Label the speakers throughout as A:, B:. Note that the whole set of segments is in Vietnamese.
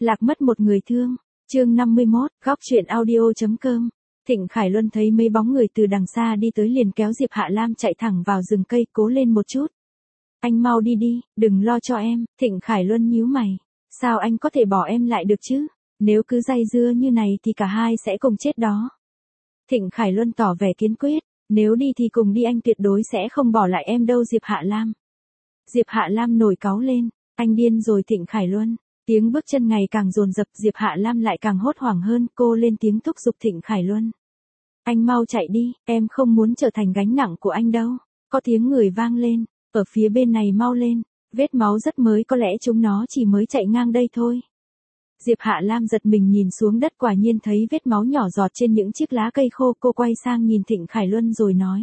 A: Lạc mất một người thương. Chương 51, góc truyện audio.com. Thịnh Khải Luân thấy mấy bóng người từ đằng xa đi tới liền kéo Diệp Hạ Lam chạy thẳng vào rừng cây, cố lên một chút. Anh mau đi đi, đừng lo cho em. Thịnh Khải Luân nhíu mày. Sao anh có thể bỏ em lại được chứ? Nếu cứ dây dưa như này thì cả hai sẽ cùng chết đó. Thịnh Khải Luân tỏ vẻ kiên quyết. Nếu đi thì cùng đi, anh tuyệt đối sẽ không bỏ lại em đâu Diệp Hạ Lam. Diệp Hạ Lam nổi cáu lên. Anh điên rồi Thịnh Khải Luân. Tiếng bước chân ngày càng dồn dập, Diệp Hạ Lam lại càng hốt hoảng hơn, cô lên tiếng thúc giục Thịnh Khải Luân. Anh mau chạy đi, em không muốn trở thành gánh nặng của anh đâu. Có tiếng người vang lên, ở phía bên này mau lên, vết máu rất mới, có lẽ chúng nó chỉ mới chạy ngang đây thôi. Diệp Hạ Lam giật mình nhìn xuống đất, quả nhiên thấy vết máu nhỏ giọt trên những chiếc lá cây khô, cô quay sang nhìn Thịnh Khải Luân rồi nói.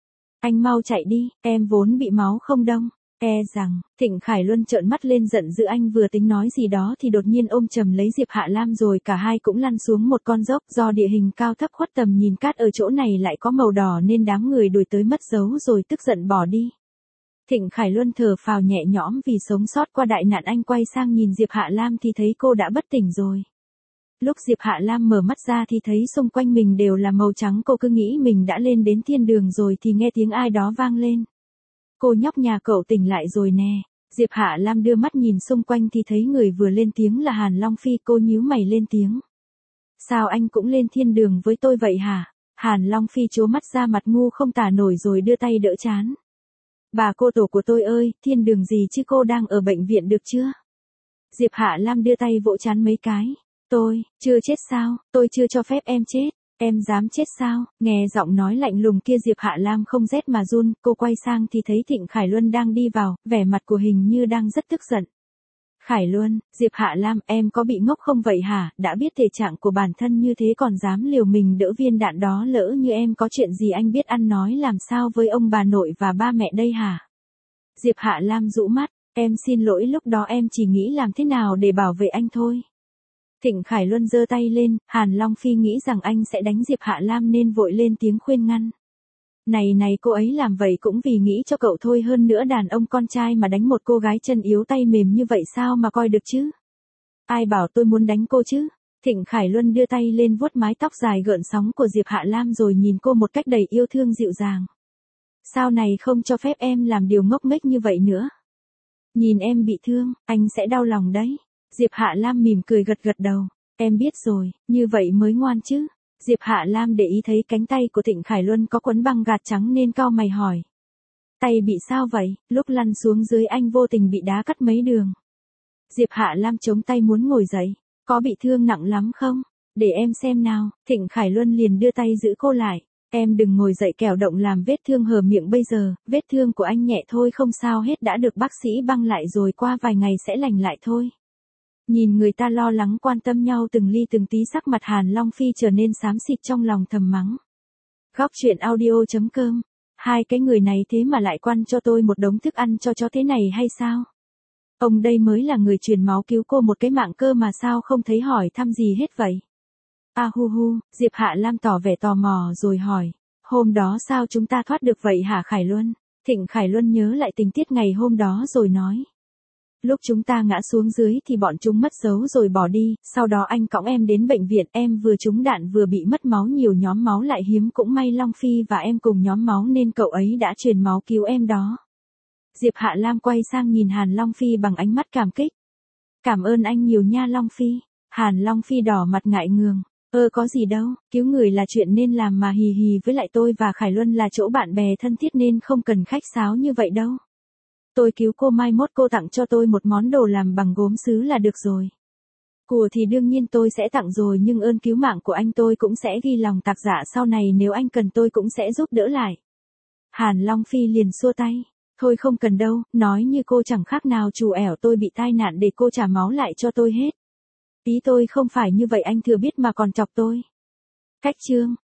A: Anh mau chạy đi, em vốn bị máu không đông. Rằng, Thịnh Khải Luân trợn mắt lên giận dữ, anh vừa tính nói gì đó thì đột nhiên ôm chầm lấy Diệp Hạ Lam rồi cả hai cũng lăn xuống một con dốc, do địa hình cao thấp khuất tầm nhìn, cát ở chỗ này lại có màu đỏ nên đám người đuổi tới mất dấu rồi tức giận bỏ đi. Thịnh Khải Luân thở phào nhẹ nhõm vì sống sót qua đại nạn, anh quay sang nhìn Diệp Hạ Lam thì thấy cô đã bất tỉnh rồi. Lúc Diệp Hạ Lam mở mắt ra thì thấy xung quanh mình đều là màu trắng, cô cứ nghĩ mình đã lên đến thiên đường rồi thì nghe tiếng ai đó vang lên. Cô nhóc nhà cậu tỉnh lại rồi nè. Diệp Hạ Lam đưa mắt nhìn xung quanh thì thấy người vừa lên tiếng là Hàn Long Phi, cô nhíu mày lên tiếng. Sao anh cũng lên thiên đường với tôi vậy hả? Hàn Long Phi trố mắt ra, mặt ngu không tả nổi rồi đưa tay đỡ trán. Bà cô tổ của tôi ơi, thiên đường gì chứ, cô đang ở bệnh viện được chưa? Diệp Hạ Lam đưa tay vỗ trán mấy cái. Tôi, chưa chết sao, tôi chưa cho phép em chết. Em dám chết sao? Nghe giọng nói lạnh lùng kia Diệp Hạ Lam không rét mà run, cô quay sang thì thấy Thịnh Khải Luân đang đi vào, vẻ mặt của hình như đang rất tức giận. Khải Luân, Diệp Hạ Lam, em có bị ngốc không vậy hả? Đã biết thể trạng của bản thân như thế còn dám liều mình đỡ viên đạn đó, lỡ như em có chuyện gì anh biết ăn nói làm sao với ông bà nội và ba mẹ đây hả? Diệp Hạ Lam rũ mắt, em xin lỗi, lúc đó em chỉ nghĩ làm thế nào để bảo vệ anh thôi. Thịnh Khải Luân giơ tay lên, Hàn Long Phi nghĩ rằng anh sẽ đánh Diệp Hạ Lam nên vội lên tiếng khuyên ngăn. Này cô ấy làm vậy cũng vì nghĩ cho cậu thôi, hơn nữa đàn ông con trai mà đánh một cô gái chân yếu tay mềm như vậy sao mà coi được chứ? Ai bảo tôi muốn đánh cô chứ? Thịnh Khải Luân đưa tay lên vuốt mái tóc dài gợn sóng của Diệp Hạ Lam rồi nhìn cô một cách đầy yêu thương dịu dàng. Sau này không cho phép em làm điều ngốc nghếch như vậy nữa. Nhìn em bị thương, anh sẽ đau lòng đấy. Diệp Hạ Lam mỉm cười gật gật đầu. Em biết rồi, như vậy mới ngoan chứ. Diệp Hạ Lam để ý thấy cánh tay của Thịnh Khải Luân có quấn băng gạc trắng nên cau mày hỏi. Tay bị sao vậy? Lúc lăn xuống dưới anh vô tình bị đá cắt mấy đường. Diệp Hạ Lam chống tay muốn ngồi dậy. Có bị thương nặng lắm không? Để em xem nào. Thịnh Khải Luân liền đưa tay giữ cô lại. Em đừng ngồi dậy kẻo động làm vết thương hở miệng bây giờ. Vết thương của anh nhẹ thôi, không sao hết, đã được bác sĩ băng lại rồi, qua vài ngày sẽ lành lại thôi. Nhìn người ta lo lắng quan tâm nhau từng ly từng tí, sắc mặt Hàn Long Phi trở nên xám xịt, trong lòng thầm mắng. Góc truyện audio.com. Hai cái người này thế mà lại quăng cho tôi một đống thức ăn cho chó thế này hay sao? Ông đây mới là người truyền máu cứu cô một cái mạng cơ mà sao không thấy hỏi thăm gì hết vậy? Diệp Hạ Lam tỏ vẻ tò mò rồi hỏi. Hôm đó sao chúng ta thoát được vậy hả Khải Luân? Thịnh Khải Luân nhớ lại tình tiết ngày hôm đó rồi nói. Lúc chúng ta ngã xuống dưới thì bọn chúng mất dấu rồi bỏ đi, sau đó anh cõng em đến bệnh viện, em vừa trúng đạn vừa bị mất máu nhiều, nhóm máu lại hiếm, cũng may Long Phi và em cùng nhóm máu nên cậu ấy đã truyền máu cứu em đó. Diệp Hạ Lam quay sang nhìn Hàn Long Phi bằng ánh mắt cảm kích. Cảm ơn anh nhiều nha Long Phi. Hàn Long Phi đỏ mặt ngại ngùng. Có gì đâu, cứu người là chuyện nên làm mà, hì hì, với lại tôi và Khải Luân là chỗ bạn bè thân thiết nên không cần khách sáo như vậy đâu. Tôi cứu cô, mai mốt cô tặng cho tôi một món đồ làm bằng gốm sứ là được rồi. Của thì đương nhiên tôi sẽ tặng rồi, nhưng ơn cứu mạng của anh tôi cũng sẽ ghi lòng tạc dạ, sau này nếu anh cần tôi cũng sẽ giúp đỡ lại. Hàn Long Phi liền xua tay. Thôi không cần đâu, nói như cô chẳng khác nào chủ ẻo tôi bị tai nạn để cô trả máu lại cho tôi hết. Ý tôi không phải như vậy, anh thừa biết mà còn chọc tôi. Cách chương.